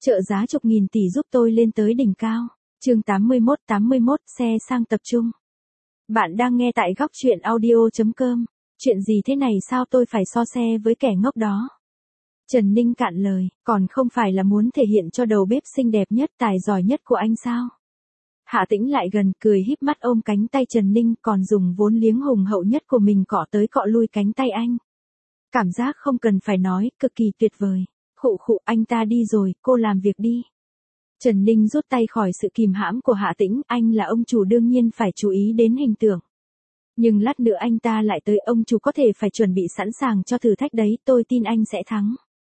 Trợ giá chục nghìn tỷ giúp tôi lên tới đỉnh cao. Chương 81, xe sang tập trung. Bạn đang nghe tại góc truyện audio.com. Chuyện gì thế này, sao tôi phải so xe với kẻ ngốc đó? Trần Ninh cạn lời, còn không phải là muốn thể hiện cho đầu bếp xinh đẹp nhất, tài giỏi nhất của anh sao? Hạ Tĩnh lại gần, cười híp mắt ôm cánh tay Trần Ninh, còn dùng vốn liếng hùng hậu nhất của mình cọ tới cọ lui cánh tay anh. Cảm giác không cần phải nói, cực kỳ tuyệt vời. Khụ khụ, anh ta đi rồi, cô làm việc đi. Trần Ninh rút tay khỏi sự kìm hãm của Hạ Tĩnh, anh là ông chủ đương nhiên phải chú ý đến hình tượng. Nhưng lát nữa anh ta lại tới, ông chủ có thể phải chuẩn bị sẵn sàng cho thử thách đấy, tôi tin anh sẽ thắng.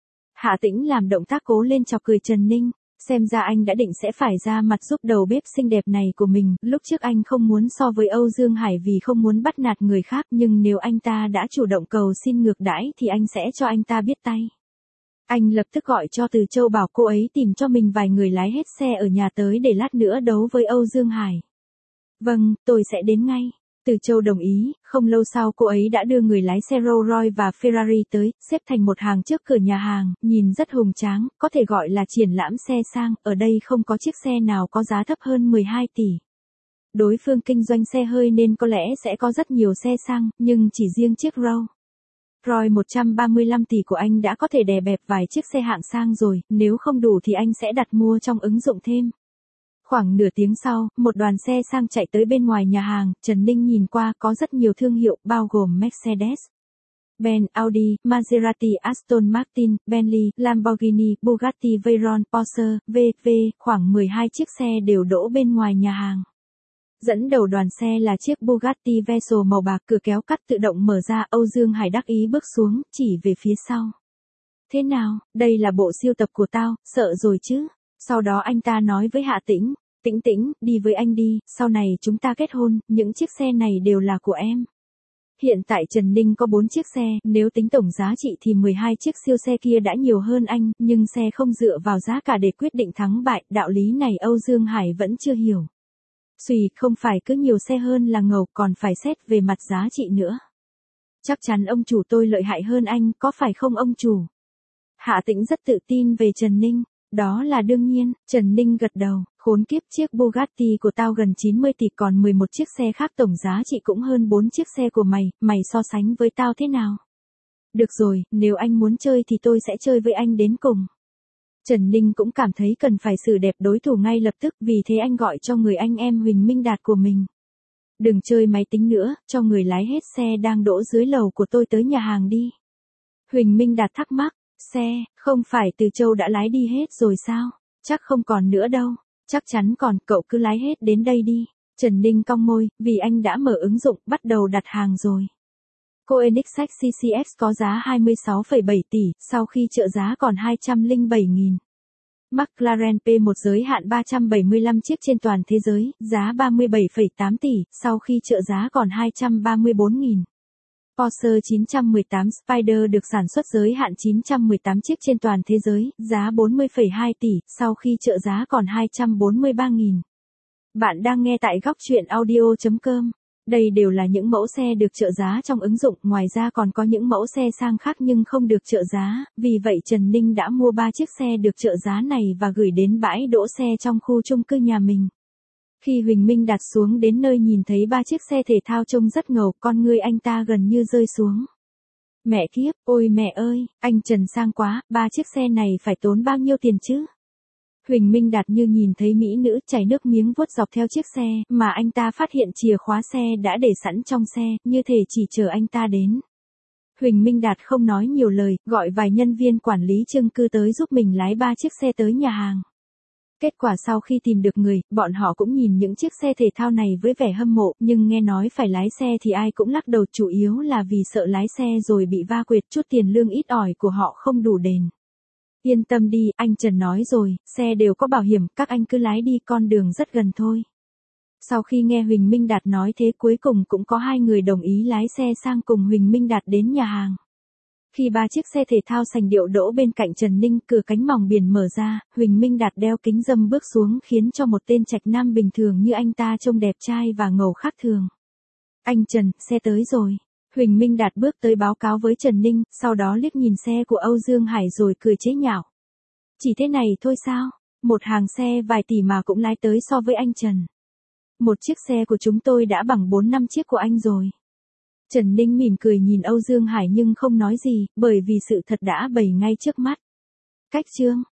Hạ Tĩnh làm động tác cố lên chọc cười Trần Ninh, xem ra anh đã định sẽ phải ra mặt giúp đầu bếp xinh đẹp này của mình, lúc trước anh không muốn so với Âu Dương Hải vì không muốn bắt nạt người khác, nhưng nếu anh ta đã chủ động cầu xin ngược đãi thì anh sẽ cho anh ta biết tay. Anh lập tức gọi cho Từ Châu bảo cô ấy tìm cho mình vài người lái hết xe ở nhà tới để lát nữa đấu với Âu Dương Hải. Vâng, tôi sẽ đến ngay. Từ Châu đồng ý, không lâu sau cô ấy đã đưa người lái xe Rolls Royce và Ferrari tới, xếp thành một hàng trước cửa nhà hàng, nhìn rất hùng tráng, có thể gọi là triển lãm xe sang, ở đây không có chiếc xe nào có giá thấp hơn 12 tỷ. Đối phương kinh doanh xe hơi nên có lẽ sẽ có rất nhiều xe sang, nhưng chỉ riêng chiếc Rolls Royce 135 tỷ của anh đã có thể đè bẹp vài chiếc xe hạng sang rồi, nếu không đủ thì anh sẽ đặt mua trong ứng dụng thêm. Khoảng nửa tiếng sau, một đoàn xe sang chạy tới bên ngoài nhà hàng, Trần Ninh nhìn qua có rất nhiều thương hiệu, bao gồm Mercedes, Benz, Audi, Maserati, Aston Martin, Bentley, Lamborghini, Bugatti Veyron, Porsche, v.v. Khoảng 12 chiếc xe đều đỗ bên ngoài nhà hàng. Dẫn đầu đoàn xe là chiếc Bugatti Veyron màu bạc, cửa kéo cắt tự động mở ra, Âu Dương Hải đắc ý bước xuống, chỉ về phía sau. Thế nào, đây là bộ siêu tập của tao, sợ rồi chứ? Sau đó anh ta nói với Hạ Tĩnh, Tĩnh Tĩnh, đi với anh đi, sau này chúng ta kết hôn, những chiếc xe này đều là của em. Hiện tại Trần Ninh có 4 chiếc xe, nếu tính tổng giá trị thì 12 chiếc siêu xe kia đã nhiều hơn anh, nhưng xe không dựa vào giá cả để quyết định thắng bại, đạo lý này Âu Dương Hải vẫn chưa hiểu. Không phải cứ nhiều xe hơn là ngầu, còn phải xét về mặt giá trị nữa. Chắc chắn ông chủ tôi lợi hại hơn anh, có phải không ông chủ? Hạ Tĩnh rất tự tin về Trần Ninh. Đó là đương nhiên, Trần Ninh gật đầu, khốn kiếp, chiếc Bugatti của tao gần 90 tỷ, còn 11 chiếc xe khác tổng giá trị cũng hơn 4 chiếc xe của mày, mày so sánh với tao thế nào? Được rồi, nếu anh muốn chơi thì tôi sẽ chơi với anh đến cùng. Trần Ninh cũng cảm thấy cần phải xử đẹp đối thủ ngay lập tức, vì thế anh gọi cho người anh em Huỳnh Minh Đạt của mình. Đừng chơi máy tính nữa, cho người lái hết xe đang đỗ dưới lầu của tôi tới nhà hàng đi. Huỳnh Minh Đạt thắc mắc. Xe, không phải Từ Châu đã lái đi hết rồi sao? Chắc không còn nữa đâu. Chắc chắn còn, cậu cứ lái hết đến đây đi. Trần Ninh cong môi, vì anh đã mở ứng dụng, bắt đầu đặt hàng rồi. Koenigsegg CCX có giá 26,7 tỷ, sau khi trợ giá còn 207.000. McLaren P1 giới hạn 375 chiếc trên toàn thế giới, giá 37,8 tỷ, sau khi trợ giá còn 234.000. Porsche 918 Spider được sản xuất giới hạn 918 chiếc trên toàn thế giới, giá 40,2 tỷ, sau khi trợ giá còn 243.000. Bạn đang nghe tại góc truyện audio.com. Đây đều là những mẫu xe được trợ giá trong ứng dụng, ngoài ra còn có những mẫu xe sang khác nhưng không được trợ giá, vì vậy Trần Ninh đã mua 3 chiếc xe được trợ giá này và gửi đến bãi đỗ xe trong khu chung cư nhà mình. Khi Huỳnh Minh Đạt xuống đến nơi nhìn thấy 3 chiếc xe thể thao trông rất ngầu, con ngươi anh ta gần như rơi xuống. Mẹ kiếp, ôi mẹ ơi, anh Trần sang quá, 3 chiếc xe này phải tốn bao nhiêu tiền chứ? Huỳnh Minh Đạt như nhìn thấy mỹ nữ, chảy nước miếng vuốt dọc theo chiếc xe, mà anh ta phát hiện chìa khóa xe đã để sẵn trong xe, như thể chỉ chờ anh ta đến. Huỳnh Minh Đạt không nói nhiều lời, gọi vài nhân viên quản lý chung cư tới giúp mình lái 3 chiếc xe tới nhà hàng. Kết quả sau khi tìm được người, bọn họ cũng nhìn những chiếc xe thể thao này với vẻ hâm mộ, nhưng nghe nói phải lái xe thì ai cũng lắc đầu, chủ yếu là vì sợ lái xe rồi bị va quệt, chút tiền lương ít ỏi của họ không đủ đền. Yên tâm đi, anh Trần nói rồi, xe đều có bảo hiểm, các anh cứ lái đi, con đường rất gần thôi. Sau khi nghe Huỳnh Minh Đạt nói thế, cuối cùng cũng có 2 người đồng ý lái xe sang cùng Huỳnh Minh Đạt đến nhà hàng. Khi 3 chiếc xe thể thao sành điệu đỗ bên cạnh Trần Ninh, cửa cánh mỏng biển mở ra, Huỳnh Minh Đạt đeo kính râm bước xuống, khiến cho một tên trạch nam bình thường như anh ta trông đẹp trai và ngầu khác thường. Anh Trần, xe tới rồi. Huỳnh Minh Đạt bước tới báo cáo với Trần Ninh, sau đó liếc nhìn xe của Âu Dương Hải rồi cười chế nhạo. Chỉ thế này thôi sao? Một hàng xe vài tỷ mà cũng lái tới so với anh Trần. Một chiếc xe của chúng tôi đã bằng 4-5 chiếc của anh rồi. Trần Ninh mỉm cười nhìn Âu Dương Hải nhưng không nói gì, bởi vì sự thật đã bày ngay trước mắt. Cách chương